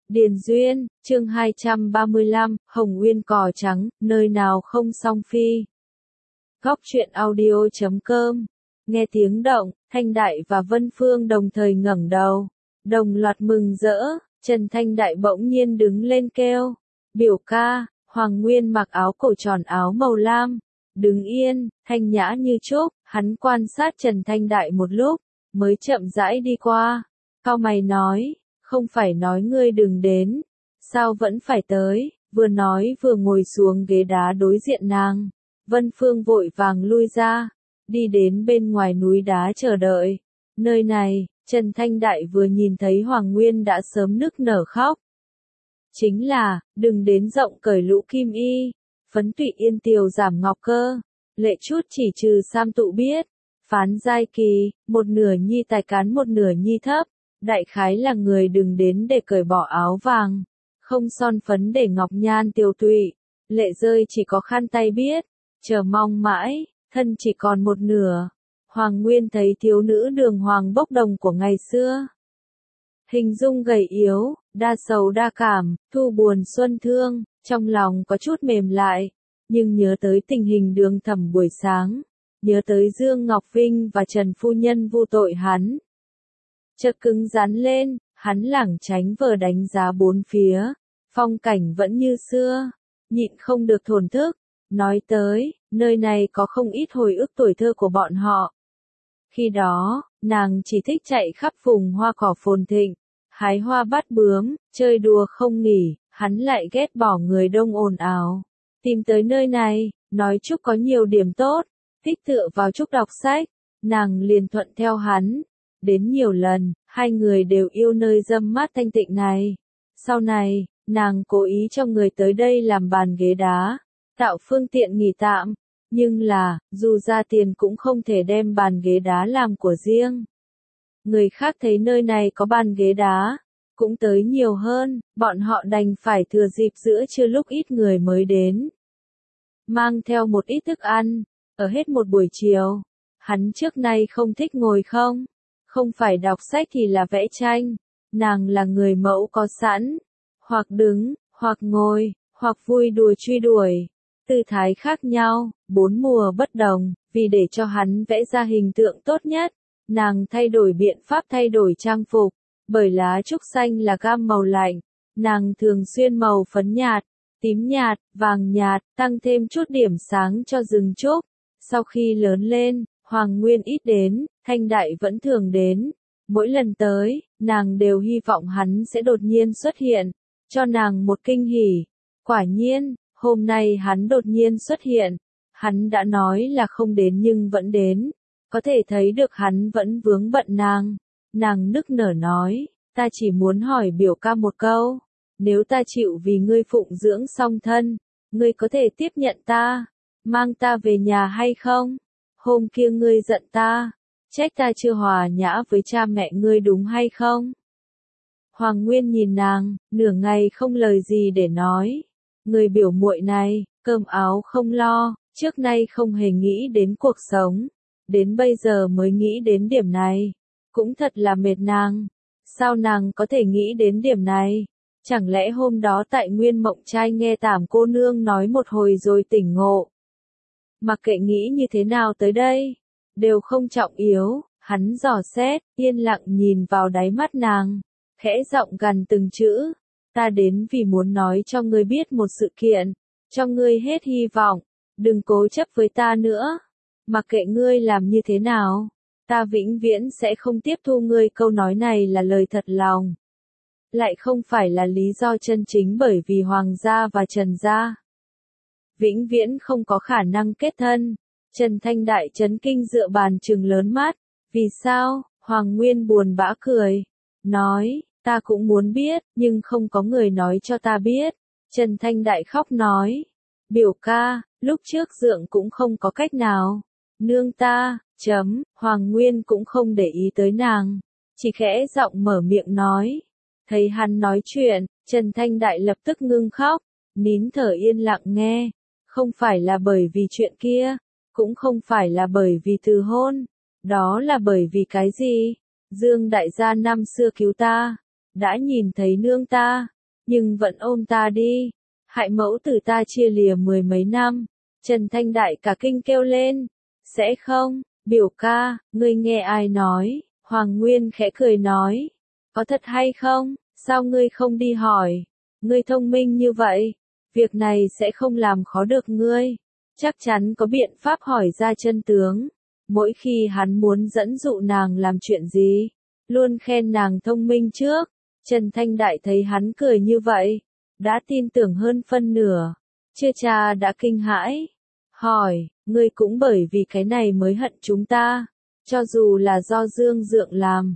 Điền Duyên, chương 235, Hồng Uyên cỏ trắng, nơi nào không song phi. Góc truyện audio.com. Nghe tiếng động, Thanh Đại và Vân Phương đồng thời ngẩng đầu, đồng loạt mừng rỡ. Trần Thanh Đại bỗng nhiên đứng lên kêu, biểu ca. Hoàng Nguyên mặc áo cổ tròn áo màu lam, đứng yên, thanh nhã như trúc. Hắn quan sát Trần Thanh Đại một lúc, mới chậm rãi đi qua, cau mày nói, không phải nói ngươi đừng đến, sao vẫn phải tới. Vừa nói vừa ngồi xuống ghế đá đối diện nàng. Vân Phương vội vàng lui ra, đi đến bên ngoài núi đá chờ đợi. Nơi này, Trần Thanh Đại vừa nhìn thấy Hoàng Nguyên đã sớm nức nở khóc. Chính là, đừng đến rộng cởi lũ kim y, phấn tụy yên tiều giảm ngọc cơ, lệ chút chỉ trừ sam tụ biết, phán giai kỳ, một nửa nhi tài cán một nửa nhi thấp, đại khái là người đừng đến để cởi bỏ áo vàng, không son phấn để ngọc nhan tiều tụy, lệ rơi chỉ có khăn tay biết, chờ mong mãi, thân chỉ còn một nửa. Hoàng Nguyên thấy thiếu nữ đường hoàng bốc đồng của ngày xưa. Hình dung gầy yếu, đa sầu đa cảm, thu buồn xuân thương, trong lòng có chút mềm lại, nhưng nhớ tới tình hình Đường Thẩm buổi sáng, nhớ tới Dương Ngọc Vinh và Trần Phu Nhân vu tội hắn. Chợt cứng rắn lên, hắn lảng tránh vờ đánh giá bốn phía, phong cảnh vẫn như xưa, nhịn không được thổn thức, nói tới, nơi này có không ít hồi ức tuổi thơ của bọn họ. Khi đó, nàng chỉ thích chạy khắp vùng hoa cỏ phồn thịnh, hái hoa bắt bướm, chơi đùa không nghỉ. Hắn lại ghét bỏ người đông ồn ào. Tìm tới nơi này, nói Trúc có nhiều điểm tốt, thích tựa vào Trúc đọc sách, nàng liền thuận theo hắn. Đến nhiều lần, hai người đều yêu nơi râm mát thanh tịnh này. Sau này, nàng cố ý cho người tới đây làm bàn ghế đá, tạo phương tiện nghỉ tạm. Nhưng là, dù ra tiền cũng không thể đem bàn ghế đá làm của riêng. Người khác thấy nơi này có bàn ghế đá, cũng tới nhiều hơn, bọn họ đành phải thừa dịp giữa trưa lúc ít người mới đến. Mang theo một ít thức ăn, ở hết một buổi chiều. Hắn trước nay không thích ngồi không phải đọc sách thì là vẽ tranh. Nàng là người mẫu có sẵn, hoặc đứng, hoặc ngồi, hoặc vui đùa truy đuổi. Tư thái khác nhau, bốn mùa bất đồng, vì để cho hắn vẽ ra hình tượng tốt nhất, nàng thay đổi biện pháp thay đổi trang phục. Bởi lá trúc xanh là gam màu lạnh, nàng thường xuyên màu phấn nhạt, tím nhạt, vàng nhạt, tăng thêm chút điểm sáng cho rừng trúc. Sau khi lớn lên, Hoàng Nguyên ít đến, Thanh Đại vẫn thường đến. Mỗi lần tới, nàng đều hy vọng hắn sẽ đột nhiên xuất hiện, cho nàng một kinh hỉ. Quả nhiên, hôm nay hắn đột nhiên xuất hiện. Hắn đã nói là không đến nhưng vẫn đến. Có thể thấy được hắn vẫn vướng bận nàng. Nàng nức nở nói, ta chỉ muốn hỏi biểu ca một câu, nếu ta chịu vì ngươi phụng dưỡng song thân, ngươi có thể tiếp nhận ta, mang ta về nhà hay không? Hôm kia ngươi giận ta, trách ta chưa hòa nhã với cha mẹ ngươi đúng hay không? Hoàng Nguyên nhìn nàng, nửa ngày không lời gì để nói. Người biểu muội này, cơm áo không lo, trước nay không hề nghĩ đến cuộc sống, đến bây giờ mới nghĩ đến điểm này. Cũng thật là mệt nàng. Sao nàng có thể nghĩ đến điểm này? Chẳng lẽ hôm đó tại Nguyên Mộng Trai nghe Tảm cô nương nói một hồi rồi tỉnh ngộ? Mặc kệ nghĩ như thế nào tới đây, đều không trọng yếu. Hắn dò xét, yên lặng nhìn vào đáy mắt nàng, khẽ giọng gằn từng chữ. Ta đến vì muốn nói cho ngươi biết một sự kiện, cho ngươi hết hy vọng, đừng cố chấp với ta nữa. Mặc kệ ngươi làm như thế nào, ta vĩnh viễn sẽ không tiếp thu ngươi. Câu nói này là lời thật lòng, lại không phải là lý do chân chính, bởi vì Hoàng gia và Trần gia vĩnh viễn không có khả năng kết thân. Trần Thanh Đại chấn kinh dựa bàn trừng lớn mắt. Vì sao? Hoàng Nguyên buồn bã cười, nói, ta cũng muốn biết, nhưng không có người nói cho ta biết. Trần Thanh Đại khóc nói, biểu ca, lúc trước dượng cũng không có cách nào. Nương ta, Hoàng Nguyên cũng không để ý tới nàng, chỉ khẽ giọng mở miệng nói. Thấy hắn nói chuyện, Trần Thanh Đại lập tức ngưng khóc, nín thở yên lặng nghe. Không phải là bởi vì chuyện kia, cũng không phải là bởi vì từ hôn, đó là bởi vì cái gì? Dương đại gia năm xưa cứu ta, đã nhìn thấy nương ta, nhưng vẫn ôm ta đi, hại mẫu tử ta chia lìa mười mấy năm. Trần Thanh Đại cả kinh kêu lên, sẽ không, biểu ca, ngươi nghe ai nói? Hoàng Nguyên khẽ cười nói, có thật hay không, sao ngươi không đi hỏi, ngươi thông minh như vậy, việc này sẽ không làm khó được ngươi, chắc chắn có biện pháp hỏi ra chân tướng. Mỗi khi hắn muốn dẫn dụ nàng làm chuyện gì, luôn khen nàng thông minh trước. Trần Thanh Đại thấy hắn cười như vậy, đã tin tưởng hơn phân nửa. Chưa cha đã kinh hãi, hỏi, ngươi cũng bởi vì cái này mới hận chúng ta, cho dù là do Dương Dượng làm,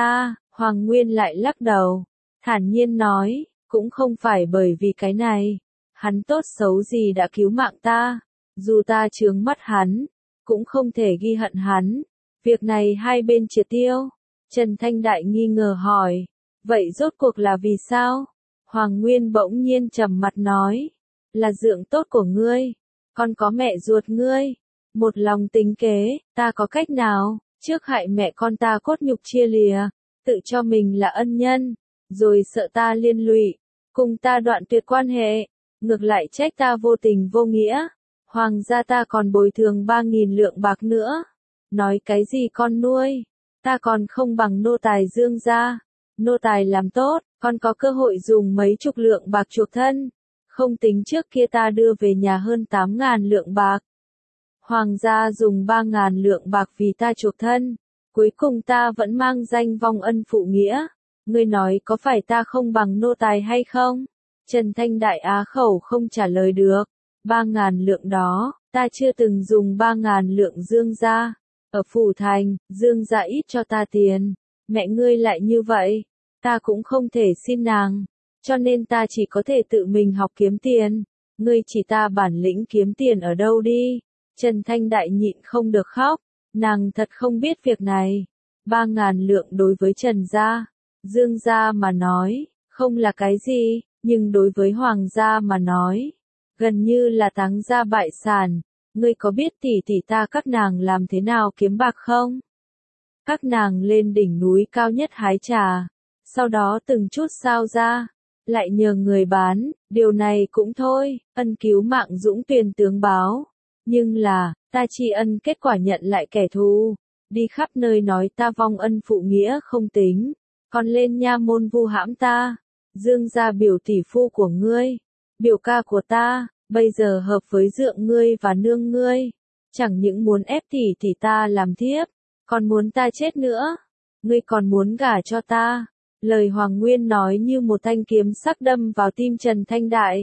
Hoàng Nguyên lại lắc đầu, thản nhiên nói, cũng không phải bởi vì cái này, hắn tốt xấu gì đã cứu mạng ta, dù ta chướng mắt hắn, cũng không thể ghi hận hắn, việc này hai bên triệt tiêu. Trần Thanh Đại nghi ngờ hỏi, vậy rốt cuộc là vì sao? Hoàng Nguyên bỗng nhiên trầm mặt nói, là Dượng tốt của ngươi, con có mẹ ruột ngươi, một lòng tính kế, ta có cách nào, trước hại mẹ con ta cốt nhục chia lìa, tự cho mình là ân nhân, rồi sợ ta liên lụy, cùng ta đoạn tuyệt quan hệ, ngược lại trách ta vô tình vô nghĩa, hoàng gia ta còn bồi thường 3.000 lượng bạc nữa, nói cái gì con nuôi, ta còn không bằng nô tài Dương gia, nô tài làm tốt, con có cơ hội dùng mấy chục lượng bạc chuộc thân, không tính trước kia ta đưa về nhà hơn 8.000 lượng bạc. Hoàng gia dùng 3.000 lượng bạc vì ta chuộc thân, cuối cùng ta vẫn mang danh vong ân phụ nghĩa. Ngươi nói có phải ta không bằng nô tài hay không? Trần Thanh Đại á khẩu không trả lời được. 3.000 lượng đó, ta chưa từng dùng 3.000 lượng Dương gia. Ở phủ thành, Dương gia ít cho ta tiền. Mẹ ngươi lại như vậy, ta cũng không thể xin nàng. Cho nên ta chỉ có thể tự mình học kiếm tiền. Ngươi chỉ ta bản lĩnh kiếm tiền ở đâu đi. Trần Thanh Đại nhịn không được khóc. Nàng thật không biết việc này. 3.000 lượng đối với Trần gia, Dương gia mà nói, không là cái gì, nhưng đối với Hoàng gia mà nói, gần như là táng gia bại sản. Ngươi có biết tỷ tỷ ta các nàng làm thế nào kiếm bạc không? Các nàng lên đỉnh núi cao nhất hái trà, sau đó từng chút sao ra, lại nhờ người bán, điều này cũng thôi, ân cứu mạng dũng tuyển tướng báo. Nhưng là, ta tri ân kết quả nhận lại kẻ thù, đi khắp nơi nói ta vong ân phụ nghĩa không tính, còn lên nha môn vu hãm ta, Dương gia biểu tỷ phu của ngươi, biểu ca của ta, bây giờ hợp với Dượng ngươi và nương ngươi, chẳng những muốn ép tỷ tỷ ta làm thiếp, còn muốn ta chết nữa, ngươi còn muốn gả cho ta. Lời Hoàng Nguyên nói như một thanh kiếm sắc đâm vào tim Trần Thanh Đại.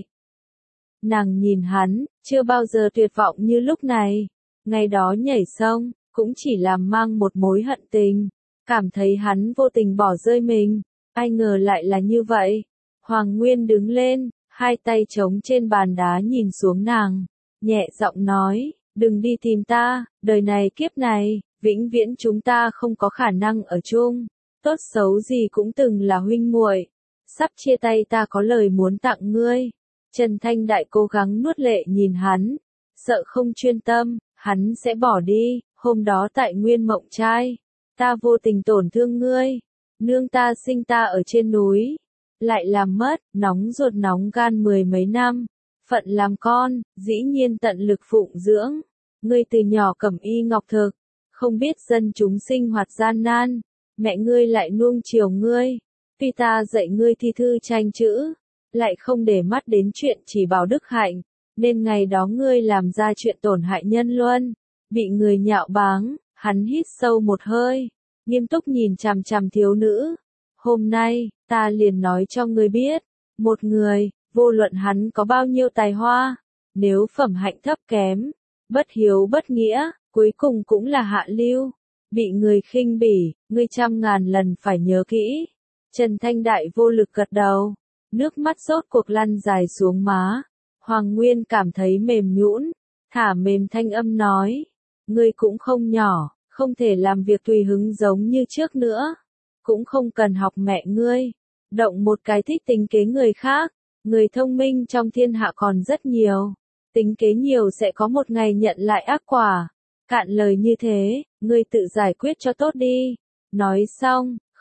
Nàng nhìn hắn, chưa bao giờ tuyệt vọng như lúc này. Ngày đó nhảy sông, cũng chỉ làm mang một mối hận tình. Cảm thấy hắn vô tình bỏ rơi mình. Ai ngờ lại là như vậy. Hoàng Nguyên đứng lên, hai tay chống trên bàn đá nhìn xuống nàng. Nhẹ giọng nói, đừng đi tìm ta, đời này kiếp này, vĩnh viễn chúng ta không có khả năng ở chung. Tốt xấu gì cũng từng là huynh muội. Sắp chia tay ta có lời muốn tặng ngươi. Trần Thanh Đại cố gắng nuốt lệ nhìn hắn, sợ không chuyên tâm, hắn sẽ bỏ đi. Hôm đó tại Nguyên Mộng Trai, ta vô tình tổn thương ngươi, nương ta sinh ta ở trên núi, lại làm mất, nóng ruột nóng gan mười mấy năm, phận làm con, dĩ nhiên tận lực phụng dưỡng, ngươi từ nhỏ cẩm y ngọc thực, không biết dân chúng sinh hoạt gian nan, mẹ ngươi lại nuông chiều ngươi, tuy ta dạy ngươi thi thư tranh chữ, lại không để mắt đến chuyện chỉ bảo đức hạnh, nên ngày đó ngươi làm ra chuyện tổn hại nhân luân, bị người nhạo báng. Hắn hít sâu một hơi, nghiêm túc nhìn chằm chằm thiếu nữ. Hôm nay, ta liền nói cho ngươi biết, một người, vô luận hắn có bao nhiêu tài hoa, nếu phẩm hạnh thấp kém, bất hiếu bất nghĩa, cuối cùng cũng là hạ lưu, bị người khinh bỉ, ngươi 100.000 lần phải nhớ kỹ. Trần Thanh Đại vô lực gật đầu, nước mắt rốt cuộc lăn dài xuống má. Hoàng Nguyên cảm thấy mềm nhũn, thả mềm thanh âm nói, ngươi cũng không nhỏ, không thể làm việc tùy hứng giống như trước nữa, cũng không cần học mẹ ngươi, động một cái thích tính kế người khác, người thông minh trong thiên hạ còn rất nhiều, tính kế nhiều sẽ có một ngày nhận lại ác quả, cạn lời như thế, ngươi tự giải quyết cho tốt đi. Nói xong,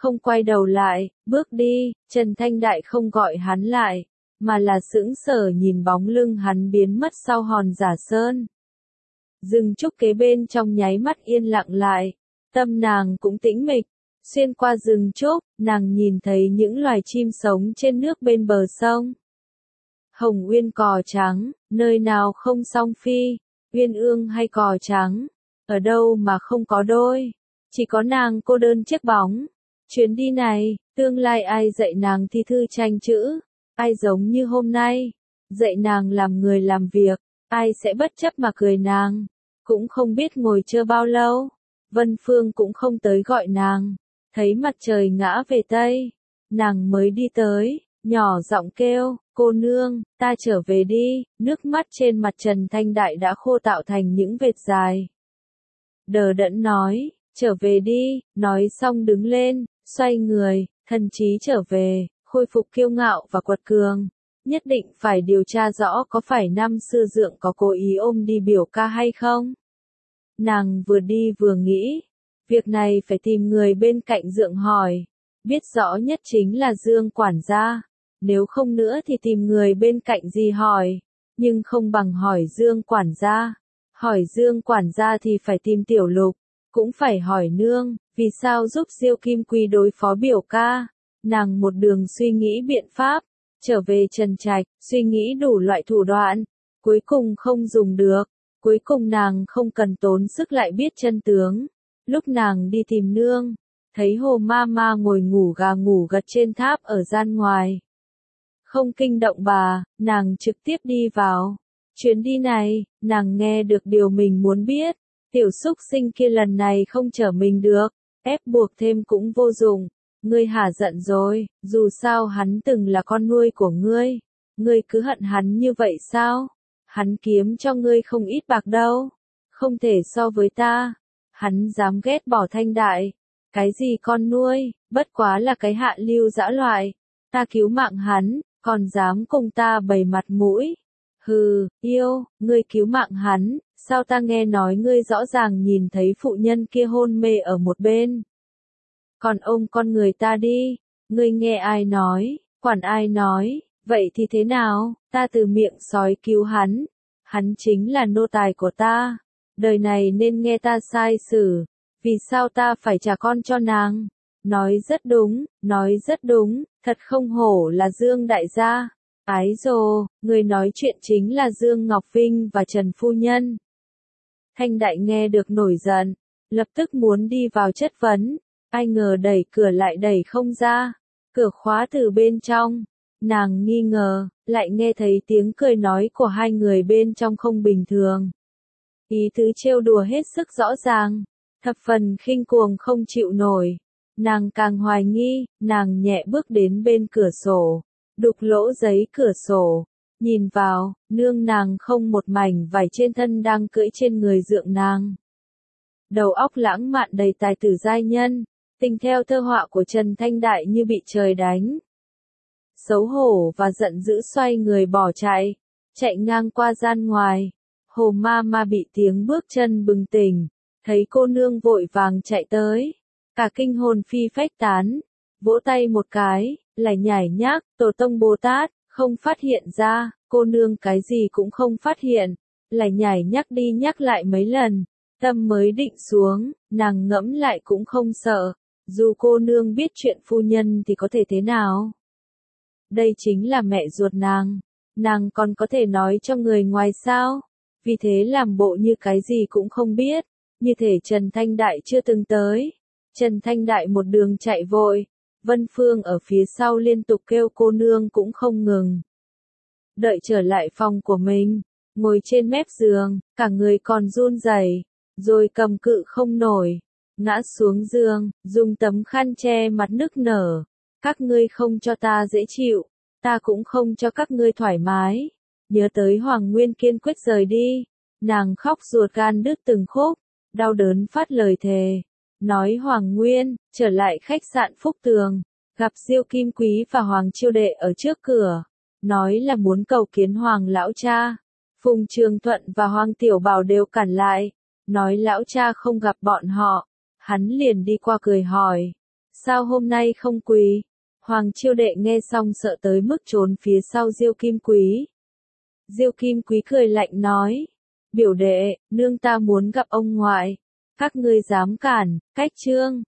không quay đầu lại, bước đi. Trần Thanh Đại không gọi hắn lại, mà là sững sờ nhìn bóng lưng hắn biến mất sau hòn giả sơn. Rừng trúc kế bên trong nháy mắt yên lặng lại, tâm nàng cũng tĩnh mịch. Xuyên qua rừng trúc, nàng nhìn thấy những loài chim sống trên nước bên bờ sông. Hồng uyên cò trắng, nơi nào không song phi, uyên ương hay cò trắng, ở đâu mà không có đôi, chỉ có nàng cô đơn chiếc bóng. Chuyến đi này, tương lai ai dạy nàng thi thư tranh chữ, ai giống như hôm nay, dạy nàng làm người làm việc, ai sẽ bất chấp mà cười nàng, cũng không biết ngồi chờ bao lâu. Vân Phương cũng không tới gọi nàng, thấy mặt trời ngã về Tây, nàng mới đi tới, nhỏ giọng kêu, cô nương, ta trở về đi. Nước mắt trên mặt Trần Thanh Đại đã khô tạo thành những vệt dài. Đờ đẫn nói, trở về đi, nói xong đứng lên, xoay người, thần trí trở về, khôi phục kiêu ngạo và quật cường. Nhất định phải điều tra rõ có phải năm xưa Dượng có cố ý ôm đi biểu ca hay không. Nàng vừa đi vừa nghĩ, việc này phải tìm người bên cạnh Dượng hỏi, biết rõ nhất chính là Dương quản gia, nếu không nữa thì tìm người bên cạnh gì hỏi, nhưng không bằng hỏi Dương quản gia. Hỏi Dương quản gia thì phải tìm Tiểu Lục, cũng phải hỏi nương, vì sao giúp Diêu Kim Quy đối phó biểu ca. Nàng một đường suy nghĩ biện pháp, trở về Trần Trạch, suy nghĩ đủ loại thủ đoạn, cuối cùng không dùng được, cuối cùng nàng không cần tốn sức lại biết chân tướng. Lúc nàng đi tìm nương, thấy Hồ Ma Ma ngồi ngủ gà ngủ gật trên tháp ở gian ngoài. Không kinh động bà, nàng trực tiếp đi vào. Chuyến đi này, nàng nghe được điều mình muốn biết, tiểu súc sinh kia lần này không chở mình được, ép buộc thêm cũng vô dụng. Ngươi hả giận rồi, dù sao hắn từng là con nuôi của ngươi cứ hận hắn như vậy sao? Hắn kiếm cho ngươi không ít bạc đâu, không thể so với ta. Hắn dám ghét bỏ Thanh Đại, cái gì con nuôi, bất quá là cái hạ lưu dã loại. Ta cứu mạng hắn, còn dám cùng ta bày mặt mũi. Hừ, yêu, ngươi cứu mạng hắn, sao ta nghe nói ngươi rõ ràng nhìn thấy phụ nhân kia hôn mê ở một bên. Còn ôm con người ta đi, ngươi nghe ai nói, quản ai nói, vậy thì thế nào, ta từ miệng sói cứu hắn chính là nô tài của ta, đời này nên nghe ta sai xử, vì sao ta phải trả con cho nàng. Nói rất đúng, thật không hổ là Dương đại gia. Ái dồ, người nói chuyện chính là Dương Ngọc Vinh và Trần Phu Nhân. Thanh Đại nghe được nổi giận, lập tức muốn đi vào chất vấn, ai ngờ đẩy cửa lại đẩy không ra, cửa khóa từ bên trong. Nàng nghi ngờ, lại nghe thấy tiếng cười nói của hai người bên trong không bình thường. Ý tứ trêu đùa hết sức rõ ràng, thập phần khinh cuồng không chịu nổi. Nàng càng hoài nghi, nàng nhẹ bước đến bên cửa sổ, đục lỗ giấy cửa sổ, nhìn vào, nương nàng không một mảnh vải trên thân đang cưỡi trên người Dượng nàng. Đầu óc lãng mạn đầy tài tử giai nhân, tình theo thơ họa của Trần Thanh Đại như bị trời đánh. Xấu hổ và giận dữ xoay người bỏ chạy ngang qua gian ngoài. Hồ Ma Ma bị tiếng bước chân bừng tỉnh, thấy cô nương vội vàng chạy tới, cả kinh hồn phi phách tán, vỗ tay một cái, lại nhảy nhác, Tổ Tông Bồ Tát, không phát hiện ra, cô nương cái gì cũng không phát hiện, lại nhảy nhắc đi nhắc lại mấy lần, tâm mới định xuống, nàng ngẫm lại cũng không sợ, dù cô nương biết chuyện phu nhân thì có thể thế nào. Đây chính là mẹ ruột nàng còn có thể nói cho người ngoài sao, vì thế làm bộ như cái gì cũng không biết, như thể Trần Thanh Đại chưa từng tới. Trần Thanh Đại một đường chạy vội, Vân Phương ở phía sau liên tục kêu cô nương cũng không ngừng. Đợi trở lại phòng của mình, ngồi trên mép giường, cả người còn run rẩy, rồi cầm cự không nổi, ngã xuống giường, dùng tấm khăn che mặt nức nở. Các ngươi không cho ta dễ chịu, ta cũng không cho các ngươi thoải mái. Nhớ tới Hoàng Nguyên kiên quyết rời đi, nàng khóc ruột gan đứt từng khúc, đau đớn phát lời thề. Nói Hoàng Nguyên, trở lại khách sạn Phúc Tường, gặp Diêu Kim Quý và Hoàng Chiêu Đệ ở trước cửa, nói là muốn cầu kiến Hoàng lão cha. Phùng Trường Thuận và Hoàng Tiểu Bảo đều cản lại, nói lão cha không gặp bọn họ, hắn liền đi qua cười hỏi, Sao hôm nay không quỳ? Hoàng Chiêu Đệ nghe xong sợ tới mức trốn phía sau Diêu Kim Quý. Diêu Kim Quý cười lạnh nói. Biểu đệ, nương ta muốn gặp ông ngoại. Các ngươi dám cản, cách trương.